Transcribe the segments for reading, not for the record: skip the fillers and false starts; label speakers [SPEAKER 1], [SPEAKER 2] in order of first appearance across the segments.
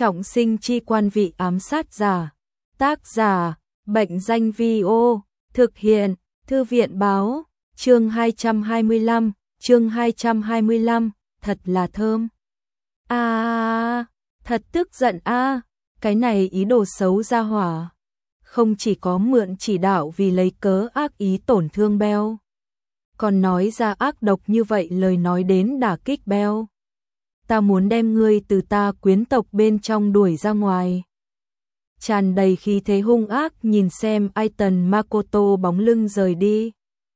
[SPEAKER 1] Trọng sinh chi quan vị ám sát giả. Tác giả, Bệnh danh Vi-ô. Thực hiện, Thư viện báo. Chương 225, chương 225, thật là thơm. Thật tức giận cái này ý đồ xấu ra hỏa. Không chỉ có mượn chỉ đạo vì lấy cớ ác ý tổn thương Bell, còn nói ra ác độc như vậy lời nói đến đả kích Bell. Ta muốn đem ngươi từ ta quyến tộc bên trong đuổi ra ngoài. Tràn đầy khí thế hung ác nhìn xem Aiton Makoto bóng lưng rời đi.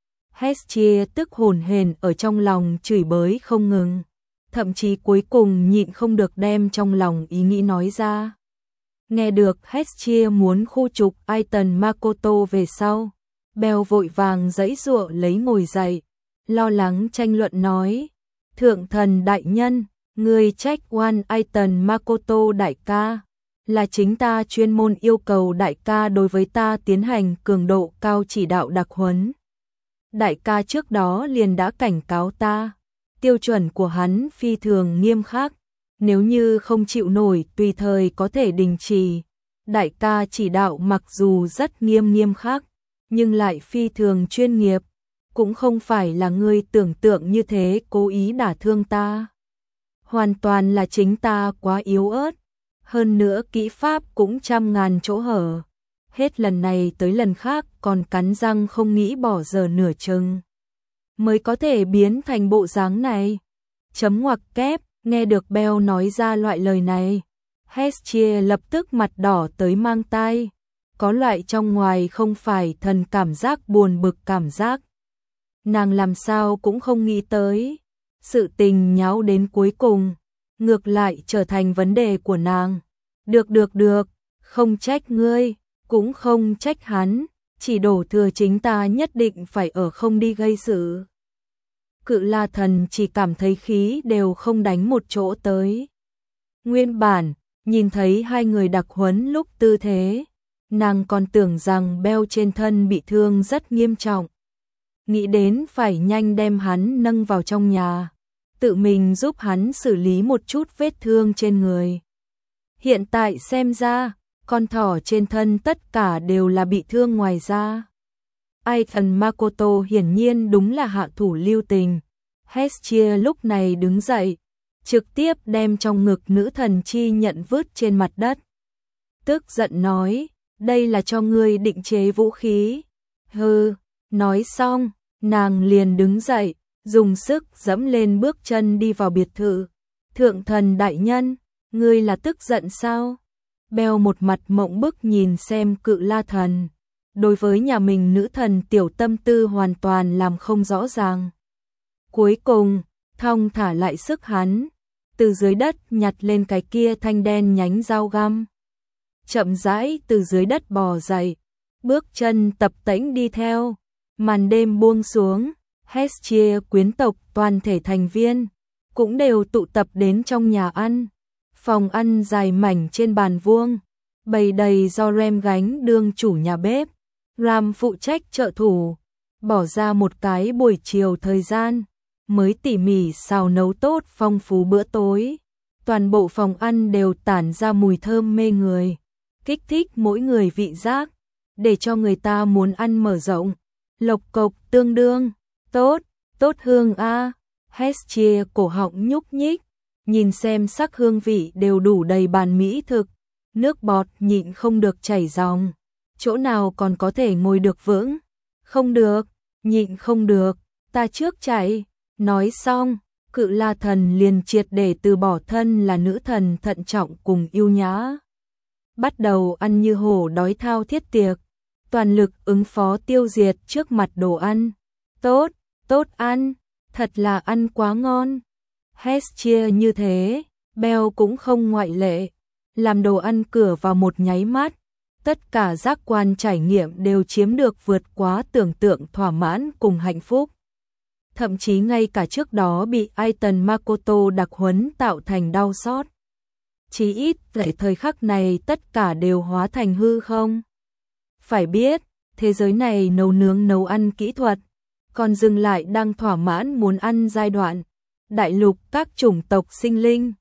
[SPEAKER 1] Hestia tức hồn hển ở trong lòng chửi bới không ngừng. Thậm chí cuối cùng nhịn không được đem trong lòng ý nghĩ nói ra. Nghe được Hestia muốn khu trục Aiton Makoto về sau, Bell vội vàng giãy giụa lấy ngồi dậy, lo lắng tranh luận nói: "Thượng thần đại nhân, người trách oan Aiton Makoto đại ca, là chính ta chuyên môn yêu cầu đại ca đối với ta tiến hành cường độ cao chỉ đạo đặc huấn. Đại ca trước đó liền đã cảnh cáo ta, tiêu chuẩn của hắn phi thường nghiêm khắc, nếu như không chịu nổi tùy thời có thể đình chỉ. Đại ca chỉ đạo mặc dù rất nghiêm khắc, nhưng lại phi thường chuyên nghiệp, cũng không phải là ngươi tưởng tượng như thế cố ý đả thương ta. Hoàn toàn là chính ta quá yếu ớt, hơn nữa kỹ pháp cũng trăm ngàn chỗ hở. Hết lần này tới lần khác còn cắn răng không nghĩ bỏ giờ nửa chừng mới có thể biến thành bộ dáng này." Chấm ngoặc kép, nghe được Bell nói ra loại lời này, Hestia lập tức mặt đỏ tới mang tai, có loại trong ngoài không phải thần cảm giác buồn bực cảm giác. Nàng làm sao cũng không nghĩ tới, sự tình nháo đến cuối cùng, ngược lại trở thành vấn đề của nàng. Được, không trách ngươi, cũng không trách hắn, chỉ đổ thừa chính ta nhất định phải ở không đi gây sự. Cự La Thần chỉ cảm thấy khí đều không đánh một chỗ tới. Nguyên bản, nhìn thấy hai người đặc huấn lúc tư thế, nàng còn tưởng rằng Bell trên thân bị thương rất nghiêm trọng. Nghĩ đến phải nhanh đem hắn nâng vào trong nhà, tự mình giúp hắn xử lý một chút vết thương trên người. Hiện tại xem ra, con thỏ trên thân tất cả đều là bị thương ngoài da. Aiton Makoto hiển nhiên đúng là hạ thủ lưu tình. Hestia lúc này đứng dậy, trực tiếp đem trong ngực nữ thần chi nhận vứt trên mặt đất. Tức giận nói: "Đây là cho ngươi định chế vũ khí." Hừ, nói xong, nàng liền đứng dậy, dùng sức dẫm lên bước chân đi vào biệt thự. "Thượng thần đại nhân, ngươi là tức giận sao?" Bell một mặt mộng bức nhìn xem Cự La Thần, đối với nhà mình nữ thần tiểu tâm tư hoàn toàn làm không rõ ràng. Cuối cùng, thong thả lại sức hắn, từ dưới đất nhặt lên cái kia thanh đen nhánh dao găm. Chậm rãi từ dưới đất bò dậy, bước chân tập tễnh đi theo. Màn đêm buông xuống, Hestia quyến tộc toàn thể thành viên cũng đều tụ tập đến trong nhà ăn. Phòng ăn dài mảnh trên bàn vuông, bày đầy do Rem gánh đương chủ nhà bếp, Ram phụ trách trợ thủ, bỏ ra một cái buổi chiều thời gian mới tỉ mỉ xào nấu tốt phong phú bữa tối. Toàn bộ phòng ăn đều tản ra mùi thơm mê người, kích thích mỗi người vị giác, để cho người ta muốn ăn mở rộng. Lộc cộc tương đương, tốt hương Hestia cổ họng nhúc nhích, nhìn xem sắc hương vị đều đủ đầy bàn mỹ thực, nước bọt nhịn không được chảy ròng. Chỗ nào còn có thể ngồi được vững? Không được, nhịn không được, ta trước chạy. Nói xong, Cự La Thần liền triệt để từ bỏ thân là nữ thần thận trọng cùng yêu nhã. Bắt đầu ăn như hổ đói thao thiết tiệc, toàn lực ứng phó tiêu diệt trước mặt đồ ăn. Tốt ăn, thật là ăn quá ngon. Hestia như thế, Bell cũng không ngoại lệ. Làm đồ ăn cửa vào một nháy mắt, tất cả giác quan trải nghiệm đều chiếm được vượt quá tưởng tượng thỏa mãn cùng hạnh phúc. Thậm chí ngay cả trước đó bị Aiton Makoto đặc huấn tạo thành đau xót, chí ít tại thời khắc này tất cả đều hóa thành hư không. Phải biết, thế giới này nấu ăn kỹ thuật còn dừng lại đang thỏa mãn muốn ăn giai đoạn. Đại lục các chủng tộc sinh linh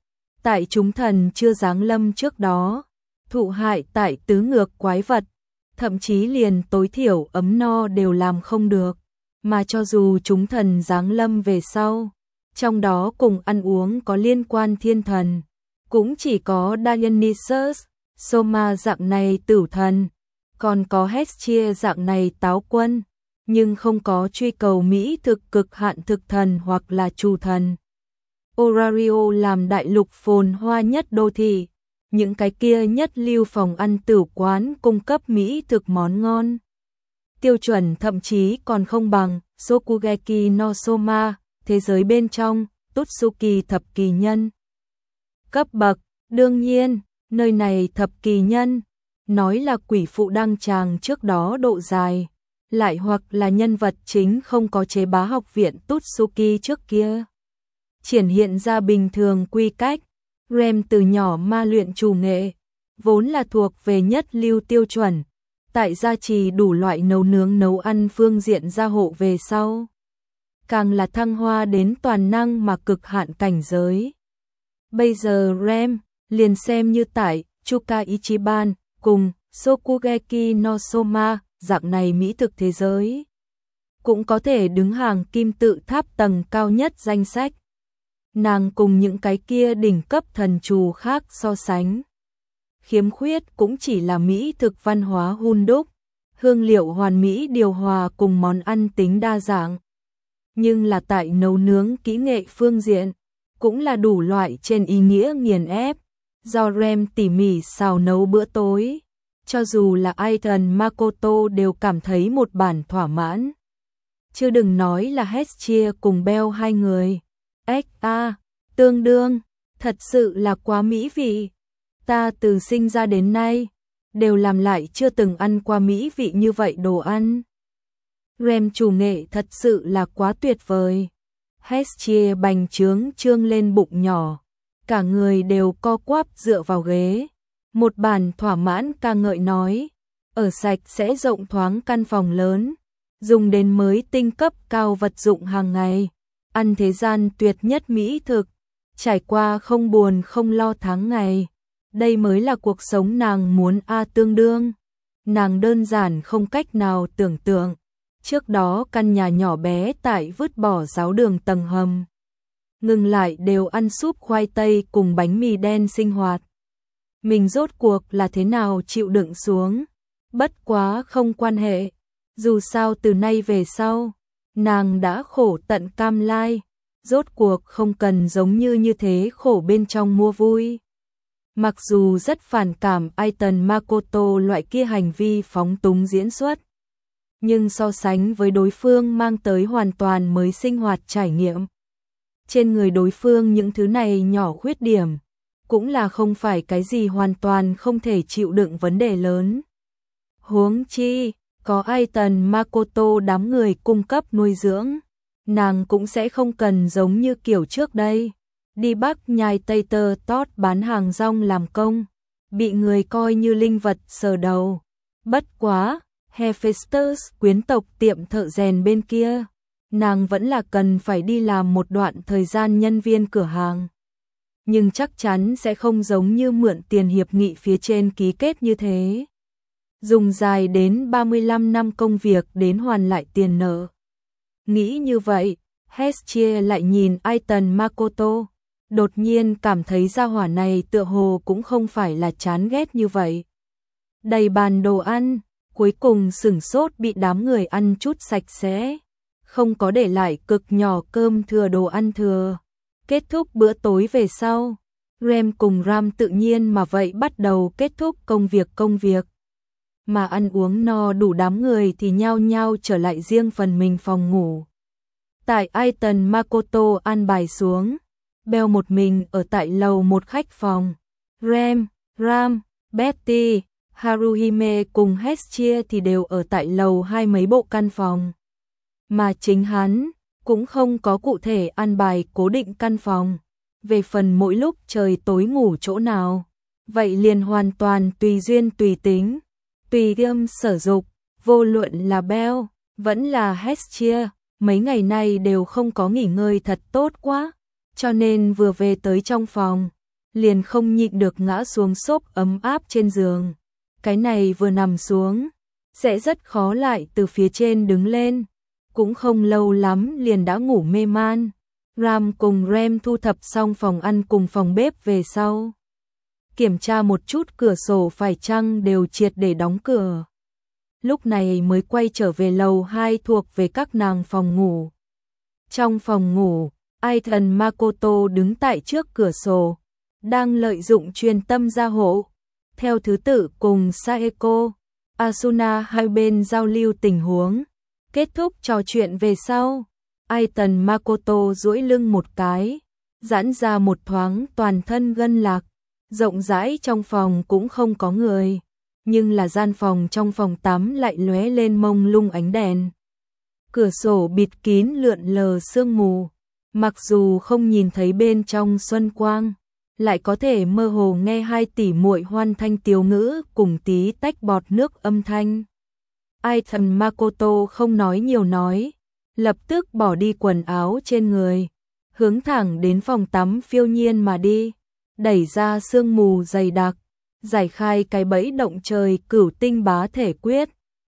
[SPEAKER 1] tại chúng thần chưa giáng lâm trước đó, thụ hại tại tứ ngược quái vật, thậm chí liền tối thiểu ấm no đều làm không được, mà cho dù chúng thần giáng lâm về sau, trong đó cùng ăn uống có liên quan thiên thần, cũng chỉ có Dionysus, Soma dạng này tử thần, còn có Hestia dạng này táo quân, nhưng không có truy cầu mỹ thực cực hạn thực thần hoặc là chủ thần. Orario làm đại lục phồn hoa nhất đô thị, những cái kia nhất lưu phòng ăn tử quán cung cấp mỹ thực món ngon. Tiêu chuẩn thậm chí còn không bằng Shokugeki no Soma, thế giới bên trong, Totsuki thập kỳ nhân. Cấp bậc, đương nhiên, nơi này thập kỳ nhân, nói là quỷ phụ đăng tràng trước đó độ dài, lại hoặc là nhân vật chính không có chế bá học viện Totsuki trước kia. Triển hiện ra bình thường quy cách, Rem từ nhỏ ma luyện chủ nghệ, vốn là thuộc về nhất lưu tiêu chuẩn, tại gia trì đủ loại nấu nướng nấu ăn phương diện gia hộ về sau. Càng là thăng hoa đến toàn năng mà cực hạn cảnh giới. Bây giờ Rem, liền xem như tại Chuka Ichiban, cùng Shokugeki no Soma, dạng này mỹ thực thế giới, cũng có thể đứng hàng kim tự tháp tầng cao nhất danh sách. Nàng cùng những cái kia đỉnh cấp thần trù khác so sánh, khiếm khuyết cũng chỉ là mỹ thực văn hóa hun đúc, hương liệu hoàn mỹ điều hòa cùng món ăn tính đa dạng. Nhưng là tại nấu nướng kỹ nghệ phương diện, cũng là đủ loại trên ý nghĩa nghiền ép, do Rem tỉ mỉ xào nấu bữa tối, cho dù là Aiton Makoto đều cảm thấy một bản thỏa mãn. Chứ đừng nói là Hestia cùng Bell hai người. Tương đương, thật sự là quá mỹ vị. Ta từ sinh ra đến nay, đều làm lại chưa từng ăn qua mỹ vị như vậy đồ ăn. Rem chủ nghệ thật sự là quá tuyệt vời. Hestia bành trướng trương lên bụng nhỏ, cả người đều co quắp dựa vào ghế. Một bản thỏa mãn ca ngợi nói, ở sạch sẽ rộng thoáng căn phòng lớn, dùng đến mới tinh cấp cao vật dụng hàng ngày, ăn thế gian tuyệt nhất mỹ thực, trải qua không buồn không lo tháng ngày. Đây mới là cuộc sống nàng muốn tương đương. Nàng đơn giản không cách nào tưởng tượng. Trước đó căn nhà nhỏ bé tại vứt bỏ giáo đường tầng hầm, ngừng lại đều ăn súp khoai tây cùng bánh mì đen sinh hoạt. Mình rốt cuộc là thế nào chịu đựng xuống, bất quá không quan hệ, dù sao từ nay về sau, nàng đã khổ tận cam lai, rốt cuộc không cần giống như thế khổ bên trong mua vui. Mặc dù rất phản cảm Aiton Makoto loại kia hành vi phóng túng diễn xuất, nhưng so sánh với đối phương mang tới hoàn toàn mới sinh hoạt trải nghiệm. Trên người đối phương những thứ này nhỏ khuyết điểm, cũng là không phải cái gì hoàn toàn không thể chịu đựng vấn đề lớn. Huống chi, có Aiton Makoto đám người cung cấp nuôi dưỡng, nàng cũng sẽ không cần giống như kiểu trước đây, đi Bắc nhai Tây tơ tót bán hàng rong làm công, bị người coi như linh vật sờ đầu. Bất quá, Hephaestus quyến tộc tiệm thợ rèn bên kia, nàng vẫn là cần phải đi làm một đoạn thời gian nhân viên cửa hàng. Nhưng chắc chắn sẽ không giống như mượn tiền hiệp nghị phía trên ký kết như thế. Dùng dài đến 35 năm công việc đến hoàn lại tiền nợ. Nghĩ như vậy, Hestia lại nhìn Aiton Makoto, đột nhiên cảm thấy gia hỏa này tựa hồ cũng không phải là chán ghét như vậy. Đầy bàn đồ ăn, cuối cùng sửng sốt bị đám người ăn chút sạch sẽ, không có để lại cực nhỏ cơm thừa đồ ăn thừa. Kết thúc bữa tối về sau, Rem cùng Ram tự nhiên mà vậy bắt đầu kết thúc công việc. Mà ăn uống no đủ đám người thì nhao nhao trở lại riêng phần mình phòng ngủ. Tại Aiton Makoto an bài xuống, Bell một mình ở tại lầu một khách phòng. Rem, Ram, Betty, Haruhime cùng Hestia thì đều ở tại lầu hai mấy bộ căn phòng. Mà chính hắn cũng không có cụ thể an bài cố định căn phòng. Về phần mỗi lúc trời tối ngủ chỗ nào, vậy liền hoàn toàn tùy duyên tùy tính, tùy gươm sở dục, vô luận là Bell, vẫn là Hestia, mấy ngày nay đều không có nghỉ ngơi thật tốt quá, cho nên vừa về tới trong phòng, liền không nhịn được ngã xuống xốp ấm áp trên giường. Cái này vừa nằm xuống, sẽ rất khó lại từ phía trên đứng lên. Cũng không lâu lắm liền đã ngủ mê man. Ram cùng Rem thu thập xong phòng ăn cùng phòng bếp về sau. Kiểm tra một chút cửa sổ phải chăng đều triệt để đóng cửa. Lúc này mới quay trở về lầu 2 thuộc về các nàng phòng ngủ. Trong phòng ngủ, Aitan Makoto đứng tại trước cửa sổ, đang lợi dụng truyền tâm gia hộ. Theo thứ tự cùng Saeko, Asuna hai bên giao lưu tình huống. Kết thúc trò chuyện về sau, Aitan Makoto duỗi lưng một cái, giãn ra một thoáng toàn thân gân lạc. Rộng rãi trong phòng cũng không có người, nhưng là gian phòng trong phòng tắm lại lóe lên mông lung ánh đèn. Cửa sổ bịt kín lượn lờ sương mù, mặc dù không nhìn thấy bên trong xuân quang, lại có thể mơ hồ nghe hai tỷ muội hoan thanh tiếu ngữ cùng tí tách bọt nước âm thanh. Aitan Makoto không nói nhiều nói, lập tức bỏ đi quần áo trên người, hướng thẳng đến phòng tắm phiêu nhiên mà đi, đẩy ra sương mù dày đặc, giải khai cái bẫy động trời cửu tinh bá thể quyết.